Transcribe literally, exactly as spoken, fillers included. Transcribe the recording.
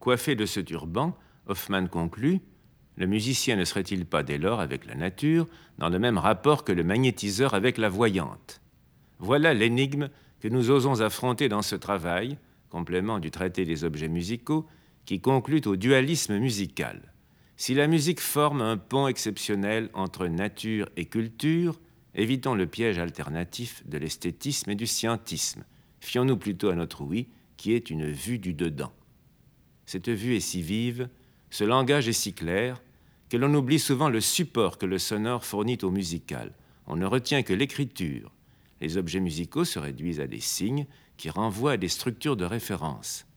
Coiffé de ce turban, Hoffmann conclut: le musicien ne serait-il pas dès lors avec la nature dans le même rapport que le magnétiseur avec la voyante? Voilà l'énigme que nous osons affronter dans ce travail, complément du traité des objets musicaux, qui conclut au dualisme musical. Si la musique forme un pont exceptionnel entre nature et culture, évitons le piège alternatif de l'esthétisme et du scientisme. Fions-nous plutôt à notre ouïe, qui est une vue du dedans. Cette vue est si vive, ce langage est si clair, que l'on oublie souvent le support que le sonore fournit au musical. On ne retient que l'écriture. Les objets musicaux se réduisent à des signes qui renvoient à des structures de référence.